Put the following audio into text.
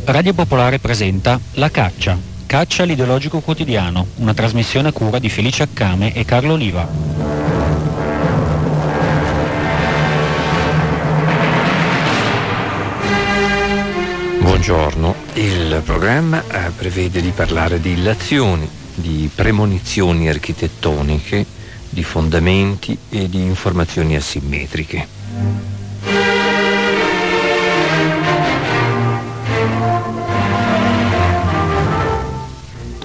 Radio Popolare presenta La Caccia, Caccia all'ideologico quotidiano, una trasmissione a cura di Felice Accame e Carlo Oliva. Buongiorno, il programma prevede di parlare di illazioni, di premonizioni architettoniche, di fondamenti e di informazioni asimmetriche.